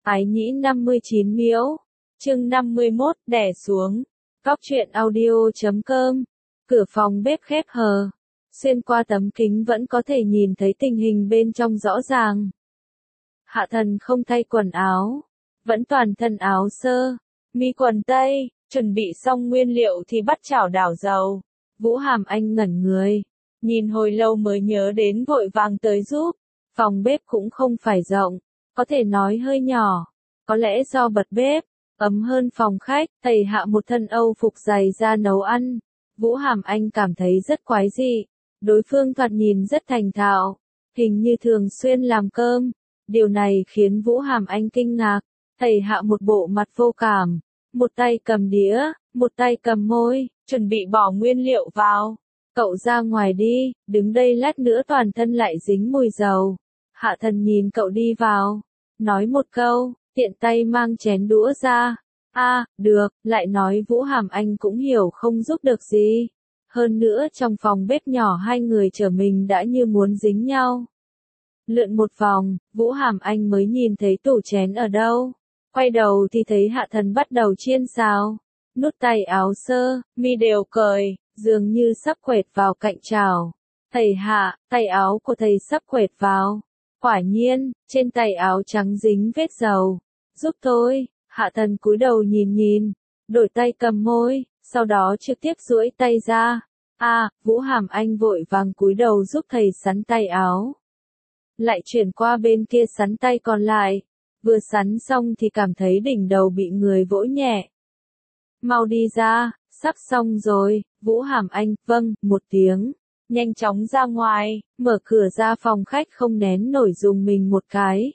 Ái nhĩ 59 miễu. Chương 51, đè xuống. Cóc truyện audio.com. Cửa phòng bếp khép hờ. Xuyên qua tấm kính vẫn có thể nhìn thấy tình hình bên trong rõ ràng. Hạ Thần không thay quần áo, vẫn toàn thân áo sơ, mi quần tây, chuẩn bị xong nguyên liệu thì bắt chảo đảo dầu. Vũ Hàm Anh ngẩn người, nhìn hồi lâu mới nhớ đến vội vàng tới giúp. Phòng bếp cũng không phải rộng, có thể nói hơi nhỏ, có lẽ do bật bếp ấm hơn phòng khách. Tẩy Hạ một thân Âu phục dày ra nấu ăn. Vũ Hàm Anh cảm thấy rất quái dị. Đối phương thoạt nhìn rất thành thạo, hình như thường xuyên làm cơm. Điều này khiến Vũ Hàm Anh kinh ngạc. Tẩy Hạ một bộ mặt vô cảm, một tay cầm đĩa, một tay cầm môi, chuẩn bị bỏ nguyên liệu vào. Cậu ra ngoài đi, đứng đây lát nữa toàn thân lại dính mùi dầu. Hạ Thần nhìn cậu đi vào, nói một câu, tiện tay mang chén đũa ra. Được, lại nói Vũ Hàm Anh cũng hiểu không giúp được gì. Hơn nữa trong phòng bếp nhỏ hai người trở mình đã như muốn dính nhau. Lượn một vòng, Vũ Hàm Anh mới nhìn thấy tủ chén ở đâu. Quay đầu thì thấy Hạ Thần bắt đầu chiên xào. Nút tay áo sơ, mi đều cởi, dường như sắp quệt vào cạnh chảo. Thầy Hạ, tay áo của thầy sắp quệt vào. Quả nhiên, trên tay áo trắng dính vết dầu. Giúp tôi. Hạ Thần cúi đầu nhìn, đổi tay cầm môi, sau đó trực tiếp duỗi tay ra. Vũ Hàm Anh vội vàng cúi đầu giúp thầy sắn tay áo. Lại chuyển qua bên kia sắn tay còn lại. Vừa sắn xong thì cảm thấy đỉnh đầu bị người vỗ nhẹ. Mau đi ra, sắp xong rồi. Vũ Hàm Anh, vâng, một tiếng. Nhanh chóng ra ngoài, mở cửa ra phòng khách không nén nổi dùng mình một cái.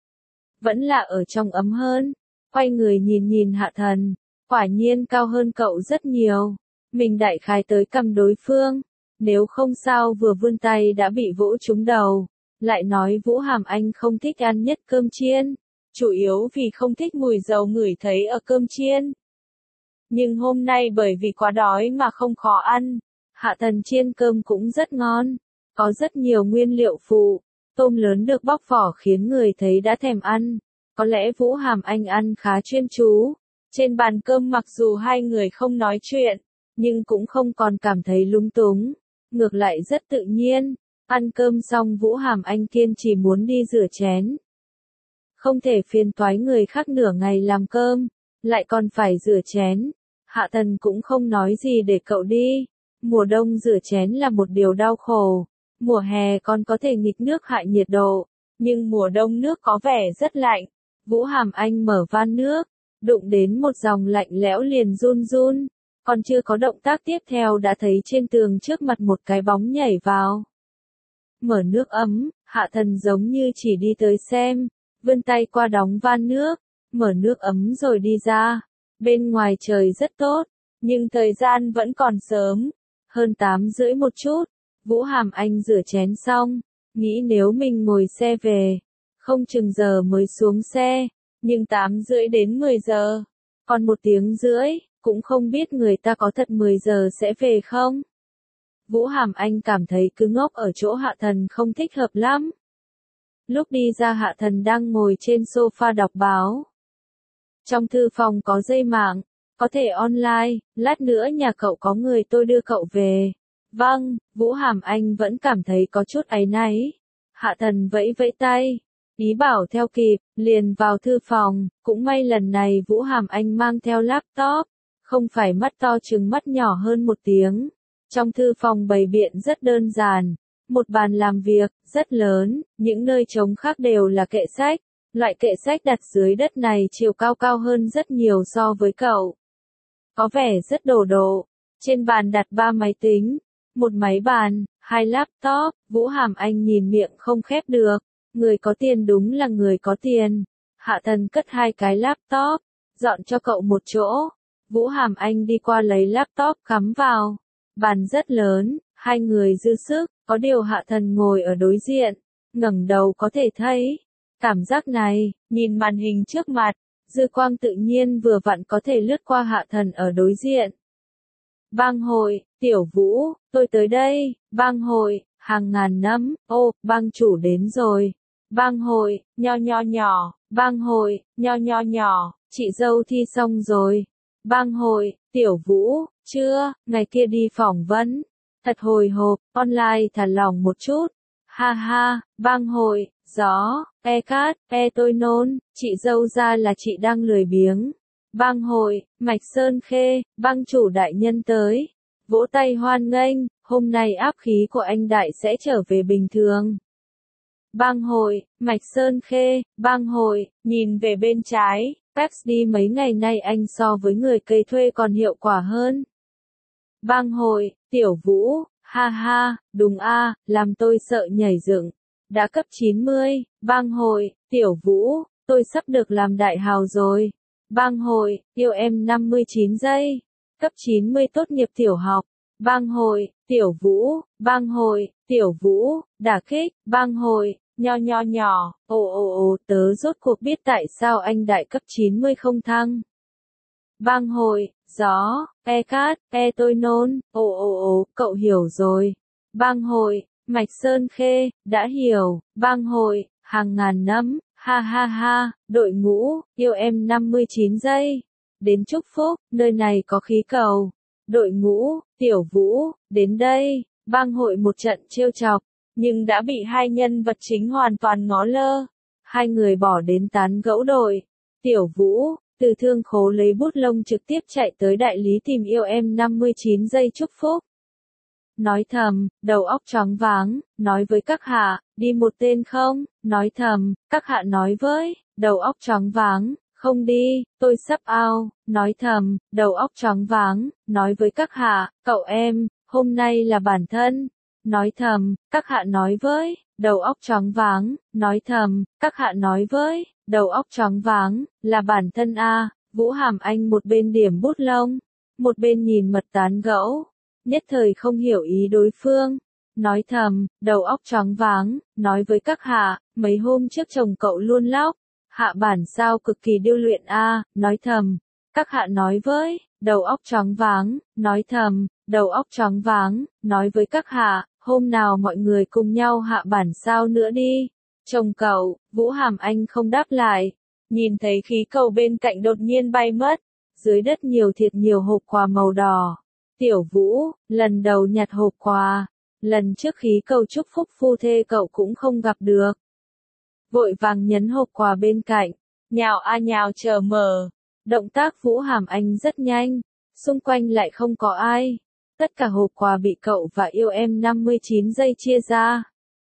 Vẫn là ở trong ấm hơn. Quay người nhìn Hạ Thần, quả nhiên cao hơn cậu rất nhiều. Mình đại khái tới cầm đối phương, nếu không sao vừa vươn tay đã bị vỗ trúng đầu. Lại nói Vũ Hàm Anh không thích ăn nhất cơm chiên, chủ yếu vì không thích mùi dầu ngửi thấy ở cơm chiên. Nhưng hôm nay bởi vì quá đói mà không khó ăn. Hạ Thần chiên cơm cũng rất ngon, có rất nhiều nguyên liệu phụ, tôm lớn được bóc vỏ khiến người thấy đã thèm ăn. Có lẽ Vũ Hàm Anh ăn khá chuyên chú. Trên bàn cơm mặc dù hai người không nói chuyện, nhưng cũng không còn cảm thấy lung túng. Ngược lại rất tự nhiên. Ăn cơm xong Vũ Hàm Anh kiên trì muốn đi rửa chén. Không thể phiền toái người khác nửa ngày làm cơm, lại còn phải rửa chén. Hạ Thần cũng không nói gì để cậu đi. Mùa đông rửa chén là một điều đau khổ. Mùa hè còn có thể nghịch nước hạ nhiệt độ, nhưng mùa đông nước có vẻ rất lạnh. Vũ Hàm Anh mở van nước, đụng đến một dòng lạnh lẽo liền run run. Còn chưa có động tác tiếp theo đã thấy trên tường trước mặt một cái bóng nhảy vào. Mở nước ấm, Hạ Thần giống như chỉ đi tới xem, vươn tay qua đóng van nước, mở nước ấm rồi đi ra. Bên ngoài trời rất tốt, nhưng thời gian vẫn còn sớm, hơn 8:30 một chút. Vũ Hàm Anh rửa chén xong, nghĩ nếu mình ngồi xe về, không chừng giờ mới xuống xe, nhưng 8:30 đến 10 giờ, còn 1 tiếng rưỡi, cũng không biết người ta có thật 10 giờ sẽ về không. Vũ Hàm Anh cảm thấy cứ ngốc ở chỗ Hạ Thần không thích hợp lắm. Lúc đi ra Hạ Thần đang ngồi trên sofa đọc báo. Trong thư phòng có dây mạng, có thể online, lát nữa nhà cậu có người tôi đưa cậu về. Vâng, Vũ Hàm Anh vẫn cảm thấy có chút áy náy. Hạ Thần vẫy vẫy tay, ý bảo theo kịp, liền vào thư phòng. Cũng may lần này Vũ Hàm Anh mang theo laptop, không phải mắt to chừng mắt nhỏ hơn 1 tiếng. Trong thư phòng bày biện rất đơn giản, một bàn làm việc, rất lớn, những nơi trống khác đều là kệ sách. Loại kệ sách đặt dưới đất này chiều cao cao hơn rất nhiều so với cậu. Có vẻ rất đồ độ. Trên bàn đặt 3 máy tính, 1 máy bàn, 2 laptop. Vũ Hàm Anh nhìn miệng không khép được. Người có tiền đúng là người có tiền. Hạ Thần cất 2 cái laptop, dọn cho cậu một chỗ. Vũ Hàm Anh đi qua lấy laptop cắm vào. Bàn rất lớn, hai người dư sức, có điều Hạ Thần ngồi ở đối diện, ngẩng đầu có thể thấy. Cảm giác này, nhìn màn hình trước mặt, dư quang tự nhiên vừa vặn có thể lướt qua Hạ Thần ở đối diện. Bang hội, Tiểu Vũ, tôi tới đây. Bang hội, hàng ngàn năm. Ô, bang chủ đến rồi. Bang hội, nho nho nhỏ, bang hội, nho nho nhỏ, chị dâu thi xong rồi. Bang hội, Tiểu Vũ, chưa, ngày kia đi phỏng vấn. Thật hồi hộp, online thả lỏng một chút. Ha ha, bang hội, gió, cát, tôi nôn, chị dâu ra là chị đang lười biếng. Bang hội, Mạch Sơn Khê, bang chủ đại nhân tới. Vỗ tay hoan nghênh, hôm nay áp khí của anh đại sẽ trở về bình thường. Bang hội, Mạch Sơn Khê, bang hội, nhìn về bên trái, Pepsi mấy ngày nay anh so với người cây thuê còn hiệu quả hơn. Bang hội, Tiểu Vũ, ha ha, đúng a, làm tôi sợ nhảy dựng. Đã cấp 90, bang hội, Tiểu Vũ, tôi sắp được làm đại hào rồi. Bang hội, yêu em 59 giây. Cấp 90 tốt nghiệp tiểu học. Bang hội, Tiểu Vũ, bang hội, Tiểu Vũ, đả kích, bang hội, nho nho nhỏ, tớ rốt cuộc biết tại sao anh đại cấp 90 không thăng. Bang hội, gió, cát, tôi nôn, cậu hiểu rồi. Bang hội, Mạch Sơn Khê, đã hiểu. Bang hội, hàng ngàn năm, ha ha ha, đội ngũ, yêu em 59 giây. Đến chúc phúc, nơi này có khí cầu. Đội ngũ, Tiểu Vũ, đến đây. Bang hội một trận trêu chọc, nhưng đã bị hai nhân vật chính hoàn toàn ngó lơ. Hai người bỏ đến tán gẫu đội. Tiểu Vũ, từ thương khố lấy bút lông trực tiếp chạy tới đại lý tìm yêu em 59 giây chúc phúc. Nói thầm, đầu óc choáng váng, nói với các hạ, đi một tên không, nói thầm, các hạ nói với, đầu óc choáng váng, không đi, tôi sắp out, nói thầm, đầu óc choáng váng, nói với các hạ, cậu em, hôm nay là bản thân, nói thầm, các hạ nói với, đầu óc choáng váng, nói thầm, các hạ nói với, đầu óc choáng váng, là bản thân a. Vũ Hàm Anh một bên điểm bút lông, một bên nhìn mật tán gẫu, nhất thời không hiểu ý đối phương, nói thầm, đầu óc choáng váng, nói với các hạ, mấy hôm trước chồng cậu luôn lóc, hạ bản sao cực kỳ điêu luyện a, nói thầm, các hạ nói với, đầu óc choáng váng, nói thầm, đầu óc choáng váng, nói với các hạ, hôm nào mọi người cùng nhau hạ bản sao nữa đi. Chồng cậu, Vũ Hàm Anh không đáp lại, nhìn thấy khí cầu bên cạnh đột nhiên bay mất, dưới đất nhiều thiệt nhiều hộp quà màu đỏ. Tiểu Vũ, lần đầu nhặt hộp quà, lần trước khí cầu chúc phúc phu thê cậu cũng không gặp được. Vội vàng nhấn hộp quà bên cạnh, nhào a nhào chờ mở. Động tác Vũ Hàm Anh rất nhanh, xung quanh lại không có ai. Tất cả hộp quà bị cậu và yêu em 59 giây chia ra.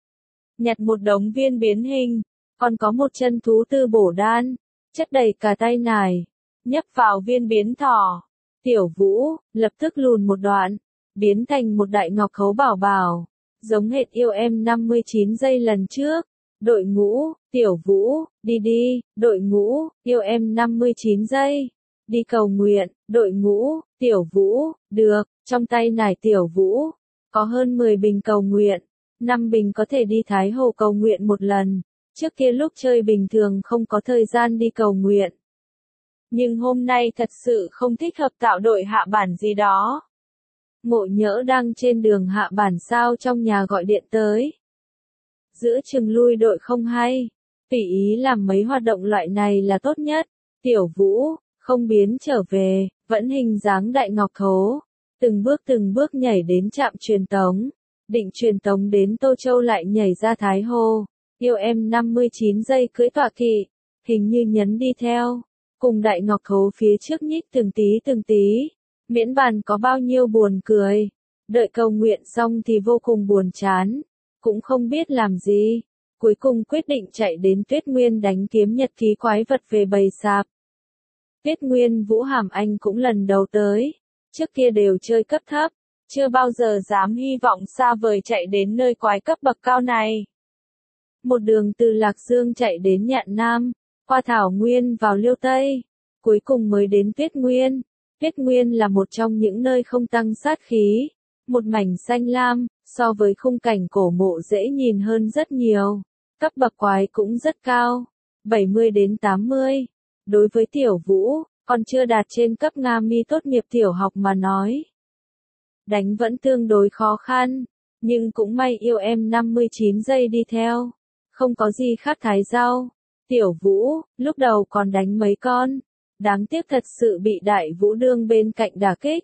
Nhặt một đống viên biến hình, còn có một chân thú tư bổ đan, chất đầy cả tay nải, nhấp vào viên biến thỏ. Tiểu Vũ, lập tức lùn một đoạn, biến thành một đại ngọc khấu bảo bảo, giống hệt yêu em 59 giây lần trước. Đội ngũ, Tiểu Vũ, đi đi, đội ngũ, yêu em 59 giây. Đi cầu nguyện, đội ngũ, Tiểu Vũ, được, trong tay nải Tiểu Vũ, có hơn 10 bình cầu nguyện, 5 bình có thể đi Thái Hồ cầu nguyện một lần, trước kia lúc chơi bình thường không có thời gian đi cầu nguyện. Nhưng hôm nay thật sự không thích hợp tạo đội hạ bản gì đó. Ngộ Nhỡ đang trên đường hạ bản sao trong nhà gọi điện tới. Giữa chừng lui đội không hay, tùy ý làm mấy hoạt động loại này là tốt nhất. Tiểu Vũ, không biến trở về, vẫn hình dáng đại ngọc khấu, từng bước nhảy đến trạm truyền tống, định truyền tống đến Tô Châu lại nhảy ra Thái Hồ. Yêu em 59 giây cưỡi tọa kỵ, hình như nhấn đi theo, cùng đại ngọc khấu phía trước nhích từng tí, miễn bàn có bao nhiêu buồn cười. Đợi cầu nguyện xong thì vô cùng buồn chán, cũng không biết làm gì, cuối cùng quyết định chạy đến Tuyết Nguyên đánh kiếm nhật ký quái vật về bày sạp. Tuyết Nguyên Vũ Hàm Anh cũng lần đầu tới, trước kia đều chơi cấp thấp, chưa bao giờ dám hy vọng xa vời chạy đến nơi quái cấp bậc cao này. Một đường từ Lạc Dương chạy đến Nhạn Nam, qua Thảo Nguyên vào Liêu Tây, cuối cùng mới đến Tuyết Nguyên. Tuyết Nguyên là một trong những nơi không tăng sát khí, một mảnh xanh lam, so với khung cảnh cổ mộ dễ nhìn hơn rất nhiều, cấp bậc quái cũng rất cao, 70 đến 80. Đối với Tiểu Vũ, còn chưa đạt trên cấp Nga mi tốt nghiệp tiểu học mà nói, đánh vẫn tương đối khó khăn, nhưng cũng may yêu em 59 giây đi theo, không có gì khác thái rau. Tiểu Vũ, lúc đầu còn đánh mấy con. Đáng tiếc thật sự bị Đại Vũ Đương bên cạnh đả kích.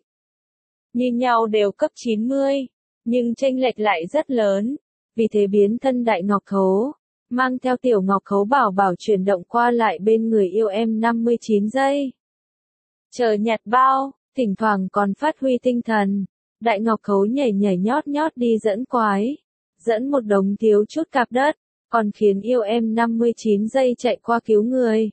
Như nhau đều cấp 90, nhưng chênh lệch lại rất lớn. Vì thế biến thân Đại Ngọc Khấu, mang theo Tiểu Ngọc Khấu bảo bảo chuyển động qua lại bên người yêu em 59 giây. Chờ nhặt bao, thỉnh thoảng còn phát huy tinh thần. Đại Ngọc Khấu nhảy nhảy nhót nhót đi dẫn quái. Dẫn một đống thiếu chút cạp đất, còn khiến yêu em 59 giây chạy qua cứu người.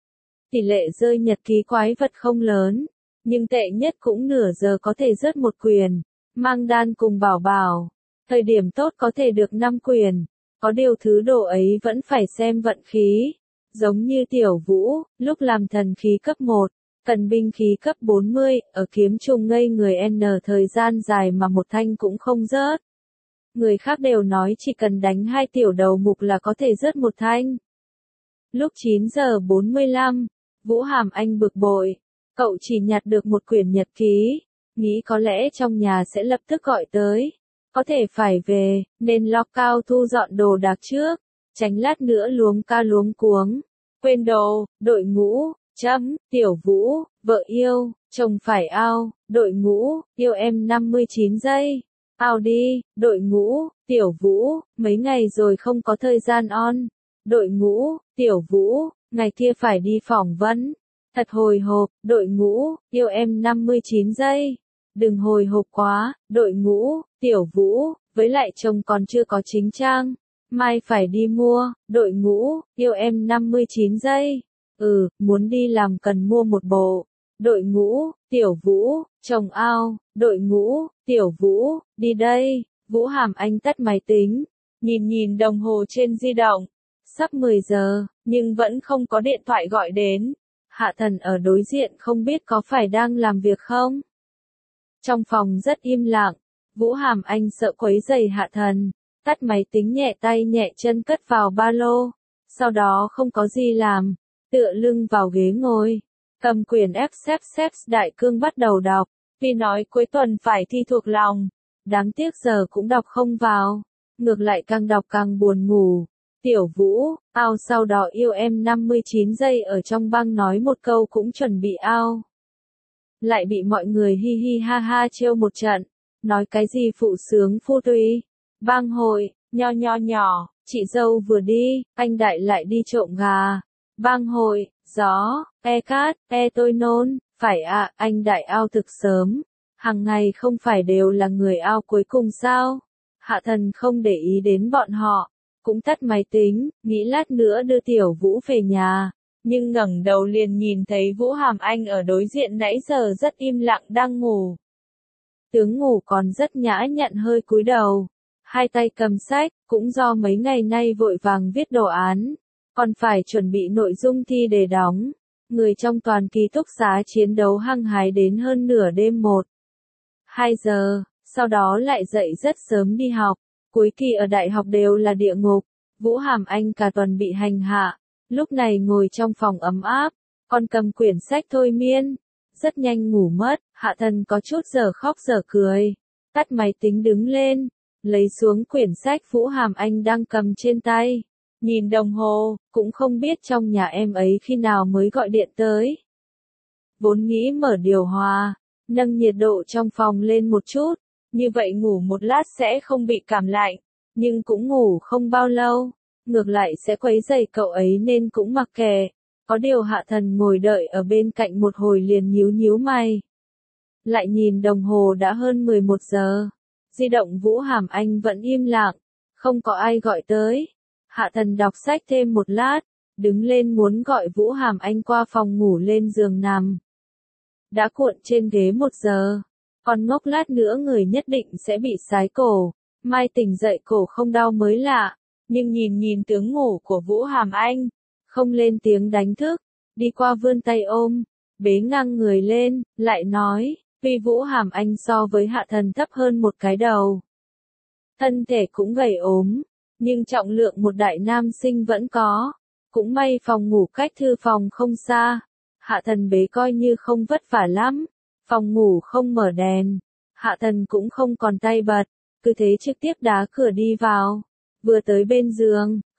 Tỷ lệ rơi nhật ký quái vật không lớn, nhưng tệ nhất cũng nửa giờ có thể rớt một quyền. Mang đan cùng bảo bảo, thời điểm tốt có thể được 5 quyền. Có điều thứ đồ ấy vẫn phải xem vận khí. Giống như Tiểu Vũ, lúc làm thần khí cấp 1, cần binh khí cấp 40, ở kiếm trùng ngây người N thời gian dài mà một thanh cũng không rớt. Người khác đều nói chỉ cần đánh 2 tiểu đầu mục là có thể rớt một thanh. Lúc 9 giờ 45, Vũ Hàm Anh bực bội. Cậu chỉ nhặt được một quyển nhật ký, nghĩ có lẽ trong nhà sẽ lập tức gọi tới. Có thể phải về, nên lo cao thu dọn đồ đạc trước, tránh lát nữa luống ca luống cuống. Quên đồ, đội ngũ, Tiểu Vũ, vợ yêu, chồng phải ao, đội ngũ, yêu em 59 giây. Ao đi, đội ngũ, Tiểu Vũ, mấy ngày rồi không có thời gian on. Đội ngũ, Tiểu Vũ, ngày kia phải đi phỏng vấn. Thật hồi hộp, đội ngũ, yêu em 59 giây. Đừng hồi hộp quá, đội ngũ, Tiểu Vũ, với lại chồng còn chưa có chính trang. Mai phải đi mua, đội ngũ, yêu em 59 giây. Muốn đi làm cần mua một bộ. Đội ngũ, Tiểu Vũ, chồng ao, đội ngũ, Tiểu Vũ, đi đây. Vũ Hàm Anh tắt máy tính, nhìn đồng hồ trên di động. Sắp 10 giờ, nhưng vẫn không có điện thoại gọi đến. Hạ Thần ở đối diện không biết có phải đang làm việc không? Trong phòng rất im lặng, Vũ Hàm Anh sợ quấy rầy Hạ Thần, tắt máy tính nhẹ tay nhẹ chân cất vào ba lô. Sau đó không có gì làm, tựa lưng vào ghế ngồi, cầm quyển F Đại Cương bắt đầu đọc, vì nói cuối tuần phải thi thuộc lòng. Đáng tiếc giờ cũng đọc không vào, ngược lại càng đọc càng buồn ngủ. Tiểu Vũ, ao sau đó yêu em 59 giây ở trong băng nói một câu cũng chuẩn bị ao. Lại bị mọi người hi hi ha ha trêu một trận, nói cái gì phụ sướng phu tùy. Bang hội, nhỏ, chị dâu vừa đi, anh Đại lại đi trộm gà. Bang hội, gió, cát, tôi nôn, phải ạ, anh Đại ao thực sớm. Hàng ngày không phải đều là người ao cuối cùng sao? Hạ Thần không để ý đến bọn họ, cũng tắt máy tính, nghĩ lát nữa đưa Tiểu Vũ về nhà. Nhưng ngẩng đầu liền nhìn thấy Vũ Hàm Anh ở đối diện nãy giờ rất im lặng đang ngủ. Tướng ngủ còn rất nhã nhặn hơi cúi đầu, hai tay cầm sách, cũng do mấy ngày nay vội vàng viết đồ án, còn phải chuẩn bị nội dung thi để đóng. Người trong toàn ký túc xá chiến đấu hăng hái đến hơn nửa đêm 1-2 giờ, sau đó lại dậy rất sớm đi học. Cuối kỳ ở đại học đều là địa ngục, Vũ Hàm Anh cả tuần bị hành hạ. Lúc này ngồi trong phòng ấm áp, còn cầm quyển sách thôi miên, rất nhanh ngủ mất. Hạ Thần có chút giờ khóc giờ cười, tắt máy tính đứng lên, lấy xuống quyển sách Vũ Hàm Anh đang cầm trên tay, nhìn đồng hồ, cũng không biết trong nhà em ấy khi nào mới gọi điện tới. Vốn nghĩ mở điều hòa, nâng nhiệt độ trong phòng lên một chút, như vậy ngủ một lát sẽ không bị cảm lạnh, nhưng cũng ngủ không bao lâu. Ngược lại sẽ quấy rầy cậu ấy nên cũng mặc kệ. Có điều Hạ Thần ngồi đợi ở bên cạnh một hồi liền nhíu mày. Lại nhìn đồng hồ đã hơn 11 giờ. Di động Vũ Hàm Anh vẫn im lặng, không có ai gọi tới. Hạ Thần đọc sách thêm một lát, đứng lên muốn gọi Vũ Hàm Anh qua phòng ngủ lên giường nằm. Đã cuộn trên ghế 1 giờ, còn ngốc lát nữa người nhất định sẽ bị sái cổ. Mai tỉnh dậy cổ không đau mới lạ. Nhưng nhìn tướng ngủ của Vũ Hàm Anh, không lên tiếng đánh thức, đi qua vươn tay ôm, bế ngang người lên, lại nói, vì Vũ Hàm Anh so với Hạ Thần thấp hơn một cái đầu. Thân thể cũng gầy ốm, nhưng trọng lượng một đại nam sinh vẫn có. Cũng may phòng ngủ cách thư phòng không xa, Hạ Thần bế coi như không vất vả lắm. Phòng ngủ không mở đèn, Hạ Thần cũng không còn tay bật, cứ thế trực tiếp đá cửa đi vào. Vừa tới bên giường,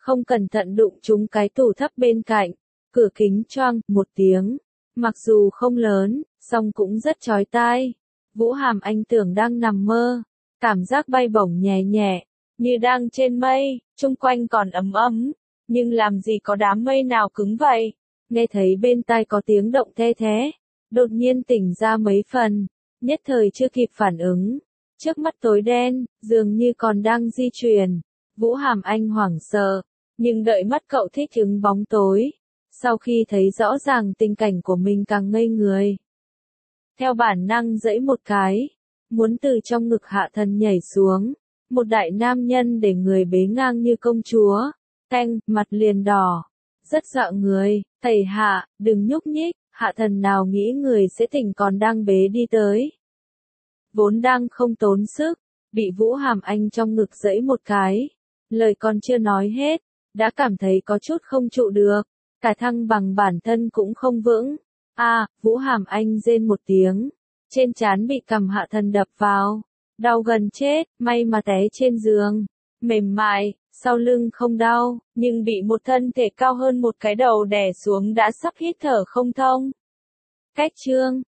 không cẩn thận đụng trúng cái tủ thấp bên cạnh, cửa kính choang một tiếng, mặc dù không lớn, song cũng rất chói tai. Vũ Hàm Anh tưởng đang nằm mơ, cảm giác bay bổng nhẹ nhẹ, như đang trên mây, chung quanh còn ấm ấm, nhưng làm gì có đám mây nào cứng vậy. Nghe thấy bên tai có tiếng động the thé, đột nhiên tỉnh ra mấy phần, nhất thời chưa kịp phản ứng. Trước mắt tối đen, dường như còn đang di chuyển. Vũ Hàm Anh hoảng sợ, nhưng đợi mắt cậu thích ứng bóng tối. Sau khi thấy rõ ràng tình cảnh của mình càng ngây người. Theo bản năng giãy một cái, muốn từ trong ngực Hạ Thần nhảy xuống. Một đại nam nhân để người bế ngang như công chúa. Tanh, mặt liền đỏ. Rất dọa người, thầy Hạ, đừng nhúc nhích. Hạ Thần nào nghĩ người sẽ tỉnh còn đang bế đi tới. Vốn đang không tốn sức, bị Vũ Hàm Anh trong ngực giãy một cái. Lời còn chưa nói hết, đã cảm thấy có chút không trụ được. Cả thăng bằng bản thân cũng không vững. Vũ Hàm Anh rên một tiếng. Trên trán bị cằm Hạ Thần đập vào. Đau gần chết, may mà té trên giường. Mềm mại, sau lưng không đau, nhưng bị một thân thể cao hơn một cái đầu đè xuống đã sắp hít thở không thông. Cách chương